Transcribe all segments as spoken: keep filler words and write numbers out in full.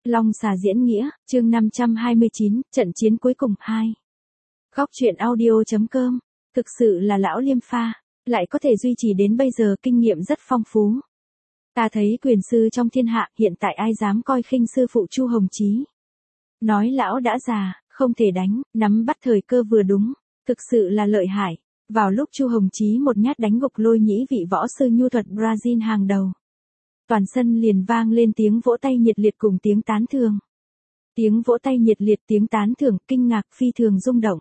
Long xà diễn nghĩa, chương năm trăm hai mươi chín, trận chiến cuối cùng hai. Góc truyện audio.com, thực sự là lão Liêm Pha, lại có thể duy trì đến bây giờ, kinh nghiệm rất phong phú. Ta thấy quyền sư trong thiên hạ, hiện tại ai dám coi khinh sư phụ Chu Hồng Chí. Nói lão đã già, không thể đánh, nắm bắt thời cơ vừa đúng, thực sự là lợi hại. Vào lúc Chu Hồng Chí một nhát đánh gục Lôi Nhĩ vị võ sư nhu thuật Brazil hàng đầu, toàn sân liền vang lên tiếng vỗ tay nhiệt liệt cùng tiếng tán thưởng. Tiếng vỗ tay nhiệt liệt, tiếng tán thưởng, kinh ngạc, phi thường rung động.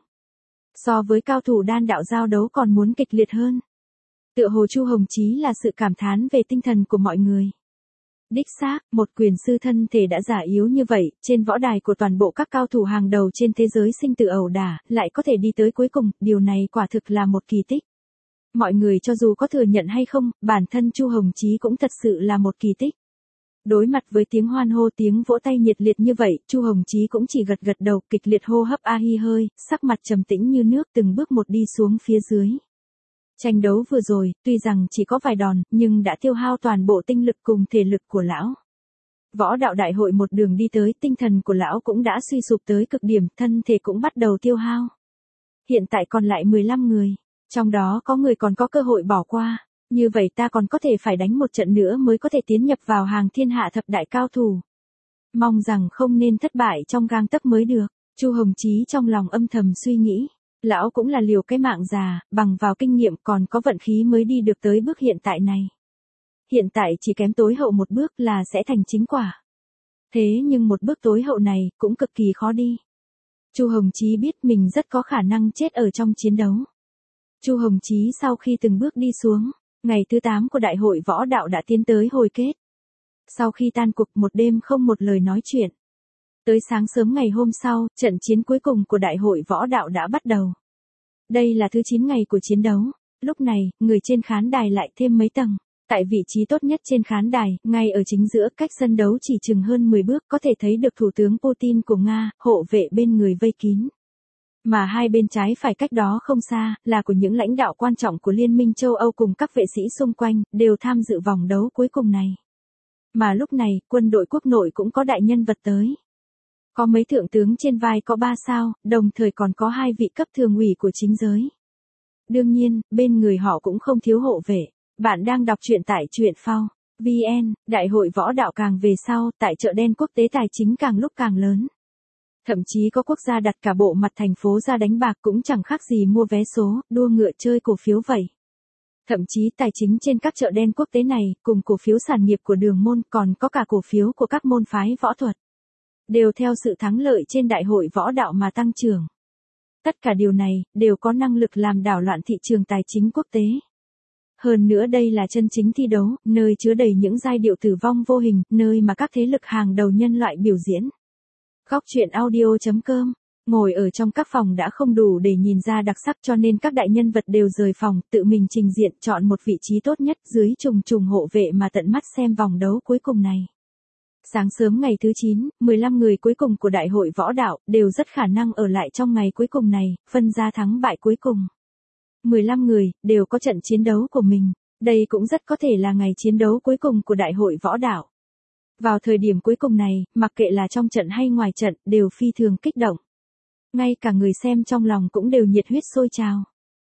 So với cao thủ đan đạo giao đấu còn muốn kịch liệt hơn. Tựa hồ Chu Hồng Chí là sự cảm thán về tinh thần của mọi người. Đích xác, một quyền sư thân thể đã già yếu như vậy, trên võ đài của toàn bộ các cao thủ hàng đầu trên thế giới sinh tử ẩu đả, lại có thể đi tới cuối cùng, điều này quả thực là một kỳ tích. Mọi người cho dù có thừa nhận hay không, bản thân Chu Hồng Chí cũng thật sự là một kỳ tích. Đối mặt với tiếng hoan hô, tiếng vỗ tay nhiệt liệt như vậy, Chu Hồng Chí cũng chỉ gật gật đầu, kịch liệt hô hấp a hi hơi, sắc mặt trầm tĩnh như nước, từng bước một đi xuống phía dưới. Tranh đấu vừa rồi, tuy rằng chỉ có vài đòn, nhưng đã tiêu hao toàn bộ tinh lực cùng thể lực của lão. Võ đạo đại hội một đường đi tới, tinh thần của lão cũng đã suy sụp tới cực điểm, thân thể cũng bắt đầu tiêu hao. Hiện tại còn lại mười lăm người, trong đó có người còn có cơ hội bỏ qua, như vậy ta còn có thể phải đánh một trận nữa mới có thể tiến nhập vào hàng thiên hạ thập đại cao thủ. Mong rằng không nên thất bại trong gang tấc mới được, Chu Hồng Chí trong lòng âm thầm suy nghĩ. Lão cũng là liều cái mạng già, bằng vào kinh nghiệm còn có vận khí mới đi được tới bước hiện tại này. Hiện tại chỉ kém tối hậu một bước là sẽ thành chính quả. Thế nhưng một bước tối hậu này cũng cực kỳ khó đi. Chu Hồng Chí biết mình rất có khả năng chết ở trong chiến đấu. Chu Hồng Chí sau khi từng bước đi xuống, ngày thứ tám của đại hội võ đạo đã tiến tới hồi kết. Sau khi tan cuộc một đêm không một lời nói chuyện. Tới sáng sớm ngày hôm sau, trận chiến cuối cùng của đại hội võ đạo đã bắt đầu. Đây là thứ chín ngày của chiến đấu. Lúc này, người trên khán đài lại thêm mấy tầng. Tại vị trí tốt nhất trên khán đài, ngay ở chính giữa, cách sân đấu chỉ chừng hơn mười bước, có thể thấy được Thủ tướng Putin của Nga, hộ vệ bên người vây kín. Mà hai bên trái phải cách đó không xa, là của những lãnh đạo quan trọng của Liên minh châu Âu cùng các vệ sĩ xung quanh, đều tham dự vòng đấu cuối cùng này. Mà lúc này, quân đội quốc nội cũng có đại nhân vật tới. Có mấy thượng tướng trên vai có ba sao, đồng thời còn có hai vị cấp thường ủy của chính giới. Đương nhiên, bên người họ cũng không thiếu hộ vệ. Bạn đang đọc truyện tại truyện phao chấm vn, đại hội võ đạo càng về sau, tại chợ đen quốc tế tài chính càng lúc càng lớn. Thậm chí có quốc gia đặt cả bộ mặt thành phố ra đánh bạc cũng chẳng khác gì mua vé số, đua ngựa chơi cổ phiếu vậy. Thậm chí tài chính trên các chợ đen quốc tế này, cùng cổ phiếu sản nghiệp của đường môn, còn có cả cổ phiếu của các môn phái võ thuật. Đều theo sự thắng lợi trên đại hội võ đạo mà tăng trưởng. Tất cả điều này, đều có năng lực làm đảo loạn thị trường tài chính quốc tế. Hơn nữa đây là chân chính thi đấu, nơi chứa đầy những giai điệu tử vong vô hình, nơi mà các thế lực hàng đầu nhân loại biểu diễn. Góc truyện audio.com, ngồi ở trong các phòng đã không đủ để nhìn ra đặc sắc, cho nên các đại nhân vật đều rời phòng, tự mình trình diện, chọn một vị trí tốt nhất dưới trùng trùng hộ vệ mà tận mắt xem vòng đấu cuối cùng này. Sáng sớm ngày thứ chín, mười lăm người cuối cùng của đại hội võ đạo, đều rất khả năng ở lại trong ngày cuối cùng này, phân ra thắng bại cuối cùng. mười lăm người, đều có trận chiến đấu của mình, đây cũng rất có thể là ngày chiến đấu cuối cùng của đại hội võ đạo. Vào thời điểm cuối cùng này, mặc kệ là trong trận hay ngoài trận, đều phi thường kích động. Ngay cả người xem trong lòng cũng đều nhiệt huyết sôi trào.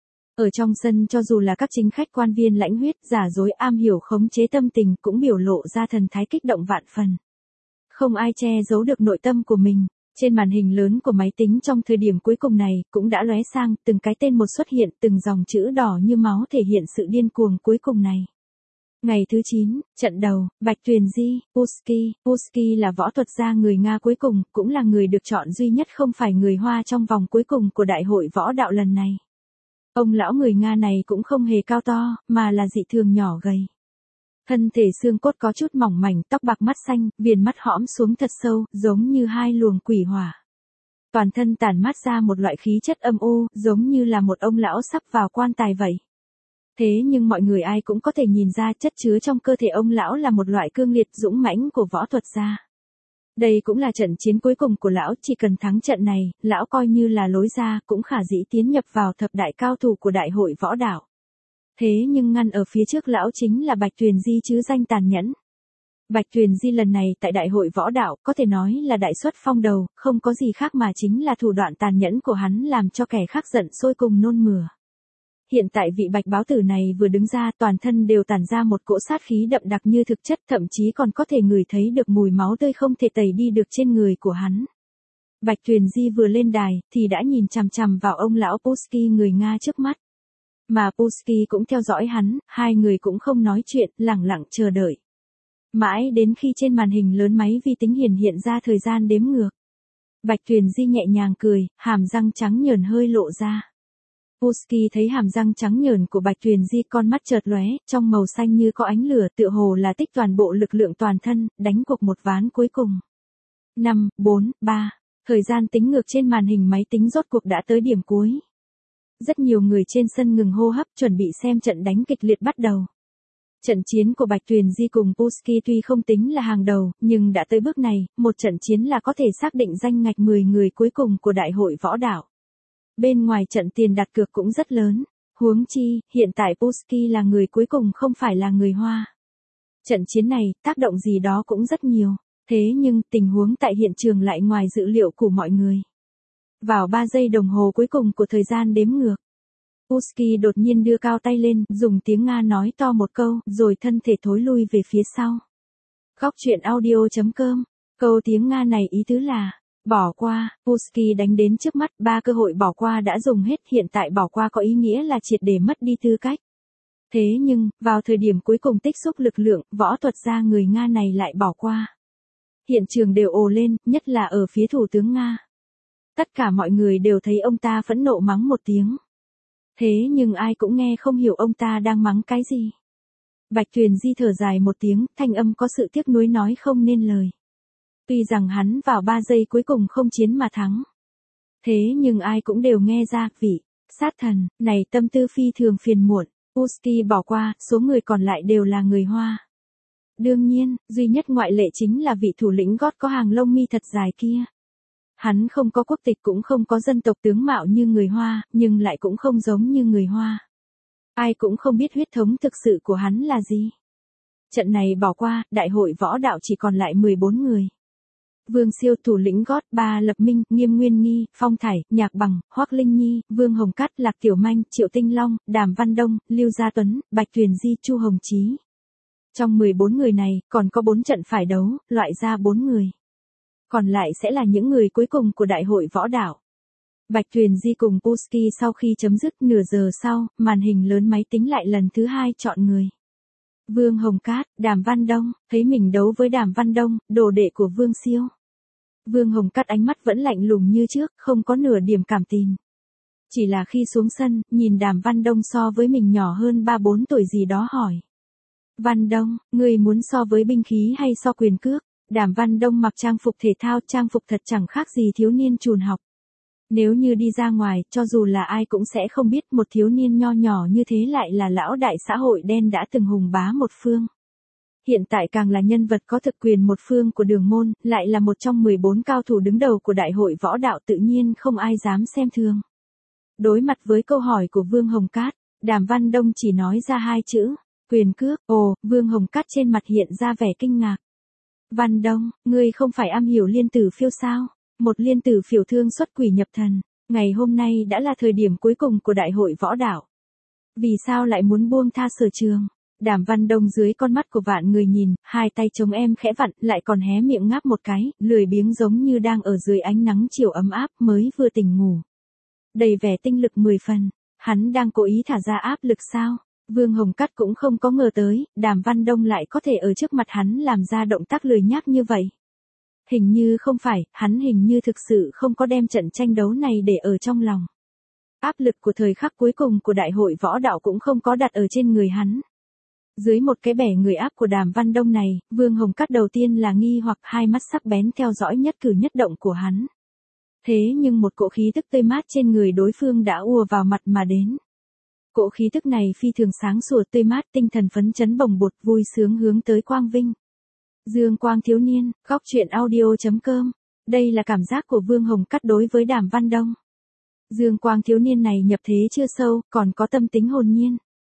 Ở trong sân cho dù là các chính khách quan viên lãnh huyết, giả dối am hiểu khống chế tâm tình cũng biểu lộ ra thần thái kích động vạn phần. Không ai che giấu được nội tâm của mình. Trên màn hình lớn của máy tính trong thời điểm cuối cùng này, cũng đã lóe sang, từng cái tên một xuất hiện, từng dòng chữ đỏ như máu thể hiện sự điên cuồng cuối cùng này. Ngày thứ chín, trận đầu, Bạch Tuyền Di, Puski. Puski là võ thuật gia người Nga cuối cùng, cũng là người được chọn duy nhất không phải người Hoa trong vòng cuối cùng của đại hội võ đạo lần này. Ông lão người Nga này cũng không hề cao to, mà là dị thường nhỏ gầy. Thân thể xương cốt có chút mỏng mảnh, tóc bạc mắt xanh, viền mắt hõm xuống thật sâu, giống như hai luồng quỷ hỏa. Toàn thân tản mát ra một loại khí chất âm u, giống như là một ông lão sắp vào quan tài vậy. Thế nhưng mọi người ai cũng có thể nhìn ra chất chứa trong cơ thể ông lão là một loại cương liệt dũng mãnh của võ thuật gia. Đây cũng là trận chiến cuối cùng của lão, chỉ cần thắng trận này, lão coi như là lối ra, cũng khả dĩ tiến nhập vào thập đại cao thủ của đại hội võ đạo. Thế nhưng ngăn ở phía trước lão chính là Bạch Tuyền Di chứ danh tàn nhẫn. Bạch Tuyền Di lần này tại đại hội võ đạo có thể nói là đại xuất phong đầu, không có gì khác mà chính là thủ đoạn tàn nhẫn của hắn làm cho kẻ khác giận sôi cùng nôn mửa. Hiện tại vị Bạch báo tử này vừa đứng ra toàn thân đều tản ra một cỗ sát khí đậm đặc như thực chất, thậm chí còn có thể ngửi thấy được mùi máu tươi không thể tẩy đi được trên người của hắn. Bạch Tuyền Di vừa lên đài thì đã nhìn chằm chằm vào ông lão Pushki người Nga trước mắt. Mà Pushki cũng theo dõi hắn, hai người cũng không nói chuyện, lẳng lặng chờ đợi. Mãi đến khi trên màn hình lớn máy vi tính hiển hiện ra thời gian đếm ngược. Bạch Tuyền Di nhẹ nhàng cười, hàm răng trắng nhờn hơi lộ ra. Pushki thấy hàm răng trắng nhờn của Bạch Tuyền Di, con mắt chợt lóe, trong màu xanh như có ánh lửa, tựa hồ là tích toàn bộ lực lượng toàn thân, đánh cuộc một ván cuối cùng. năm, bốn, ba, thời gian tính ngược trên màn hình máy tính rốt cuộc đã tới điểm cuối. Rất nhiều người trên sân ngừng hô hấp chuẩn bị xem trận đánh kịch liệt bắt đầu. Trận chiến của Bạch Tuyền Di cùng Pushki tuy không tính là hàng đầu, nhưng đã tới bước này, một trận chiến là có thể xác định danh ngạch mười người cuối cùng của đại hội võ đạo. Bên ngoài trận tiền đặt cược cũng rất lớn, huống chi, hiện tại Pushki là người cuối cùng không phải là người Hoa. Trận chiến này, tác động gì đó cũng rất nhiều, thế nhưng tình huống tại hiện trường lại ngoài dự liệu của mọi người. Vào ba giây đồng hồ cuối cùng của thời gian đếm ngược, Pushki đột nhiên đưa cao tay lên, dùng tiếng Nga nói to một câu, rồi thân thể thối lui về phía sau. Góc truyện audio chấm com, câu tiếng Nga này ý tứ là, bỏ qua. Pushki đánh đến trước mắt, ba cơ hội bỏ qua đã dùng hết, hiện tại bỏ qua có ý nghĩa là triệt để mất đi tư cách. Thế nhưng, vào thời điểm cuối cùng tích xúc lực lượng, võ thuật gia người Nga này lại bỏ qua. Hiện trường đều ồ lên, nhất là ở phía thủ tướng Nga. Tất cả mọi người đều thấy ông ta phẫn nộ mắng một tiếng. Thế nhưng ai cũng nghe không hiểu ông ta đang mắng cái gì. Bạch Tuyền Di thở dài một tiếng, thanh âm có sự tiếc nuối nói không nên lời. Tuy rằng hắn vào ba giây cuối cùng không chiến mà thắng. Thế nhưng ai cũng đều nghe ra, vị sát thần này tâm tư phi thường phiền muộn. Pushki bỏ qua, số người còn lại đều là người Hoa. Đương nhiên, duy nhất ngoại lệ chính là vị thủ lĩnh gót có hàng lông mi thật dài kia. Hắn không có quốc tịch cũng không có dân tộc tướng mạo như người Hoa, nhưng lại cũng không giống như người Hoa. Ai cũng không biết huyết thống thực sự của hắn là gì. Trận này bỏ qua, đại hội võ đạo chỉ còn lại mười bốn người. Vương Siêu, thủ lĩnh gót, Ba Lập Minh, Nghiêm Nguyên Nghi, Phong Thải, Nhạc Bằng, Hoắc Linh Nhi, Vương Hồng Cát, Lạc Tiểu Manh, Triệu Tinh Long, Đàm Văn Đông, Lưu Gia Tuấn, Bạch Tuyền Di, Chu Hồng Chí. Trong mười bốn người này, còn có bốn trận phải đấu, loại ra bốn người. Còn lại sẽ là những người cuối cùng của đại hội võ đạo. Bạch Tuyền Di cùng Pushki sau khi chấm dứt nửa giờ sau, màn hình lớn máy tính lại lần thứ hai chọn người. Vương Hồng Cát, Đàm Văn Đông, thấy mình đấu với Đàm Văn Đông, đồ đệ của Vương Siêu. Vương Hồng Cát ánh mắt vẫn lạnh lùng như trước, không có nửa điểm cảm tình. Chỉ là khi xuống sân, nhìn Đàm Văn Đông so với mình nhỏ hơn ba bốn tuổi gì đó hỏi. Văn Đông, ngươi muốn so với binh khí hay so quyền cước? Đàm Văn Đông mặc trang phục thể thao, trang phục thật chẳng khác gì thiếu niên chùn học. Nếu như đi ra ngoài, cho dù là ai cũng sẽ không biết một thiếu niên nho nhỏ như thế lại là lão đại xã hội đen đã từng hùng bá một phương. Hiện tại càng là nhân vật có thực quyền một phương của đường môn, lại là một trong mười bốn cao thủ đứng đầu của đại hội võ đạo, tự nhiên không ai dám xem thường. Đối mặt với câu hỏi của Vương Hồng Cát, Đàm Văn Đông chỉ nói ra hai chữ, quyền cước. Ồ, Vương Hồng Cát trên mặt hiện ra vẻ kinh ngạc. Văn Đông, ngươi không phải am hiểu liên tử phiêu sao? Một liên tử phiêu thương xuất quỷ nhập thần, ngày hôm nay đã là thời điểm cuối cùng của đại hội võ đạo. Vì sao lại muốn buông tha sở trường? Đàm Văn Đông dưới con mắt của vạn người nhìn, hai tay chống em khẽ vặn, lại còn hé miệng ngáp một cái, lười biếng giống như đang ở dưới ánh nắng chiều ấm áp mới vừa tỉnh ngủ. Đầy vẻ tinh lực mười phần, hắn đang cố ý thả ra áp lực sao? Vương Hồng Cát cũng không có ngờ tới, Đàm Văn Đông lại có thể ở trước mặt hắn làm ra động tác lười nhác như vậy. Hình như không phải, hắn hình như thực sự không có đem trận tranh đấu này để ở trong lòng. Áp lực của thời khắc cuối cùng của đại hội võ đạo cũng không có đặt ở trên người hắn. Dưới một cái bẻ người áp của Đàm Văn Đông này, Vương Hồng Cát đầu tiên là nghi hoặc, hai mắt sắc bén theo dõi nhất cử nhất động của hắn. Thế nhưng một cỗ khí tức tươi mát trên người đối phương đã ùa vào mặt mà đến. Cỗ khí tức này phi thường sáng sủa tươi mát, tinh thần phấn chấn bồng bột, vui sướng hướng tới quang vinh. Dương quang thiếu niên, góc truyện audio chấm com. Đây là cảm giác của Vương Hồng Cát đối với Đàm Văn Đông. Dương quang thiếu niên này nhập thế chưa sâu, còn có tâm tính hồn nhiên.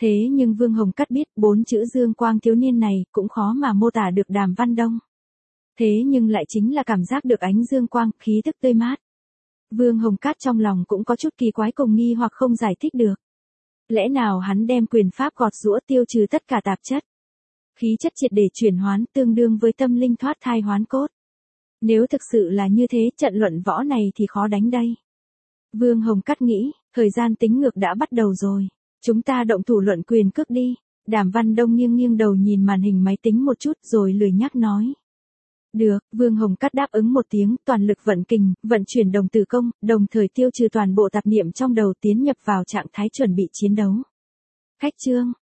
Thế nhưng Vương Hồng Cát biết bốn chữ dương quang thiếu niên này cũng khó mà mô tả được Đàm Văn Đông. Thế nhưng lại chính là cảm giác được ánh dương quang, khí tức tươi mát. Vương Hồng Cát trong lòng cũng có chút kỳ quái cùng nghi hoặc không giải thích được. Lẽ nào hắn đem quyền pháp gọt giũa tiêu trừ tất cả tạp chất? Khí chất triệt để chuyển hoán tương đương với tâm linh thoát thai hoán cốt. Nếu thực sự là như thế, trận luận võ này thì khó đánh đây. Vương Hồng Cát nghĩ, thời gian tính ngược đã bắt đầu rồi. Chúng ta động thủ luận quyền cước đi. Đàm Văn Đông nghiêng nghiêng đầu nhìn màn hình máy tính một chút rồi lười nhắc nói. Được, Vương Hồng Cát đáp ứng một tiếng, toàn lực vận kình, vận chuyển đồng tử công, đồng thời tiêu trừ toàn bộ tạp niệm trong đầu tiến nhập vào trạng thái chuẩn bị chiến đấu. Khách trương,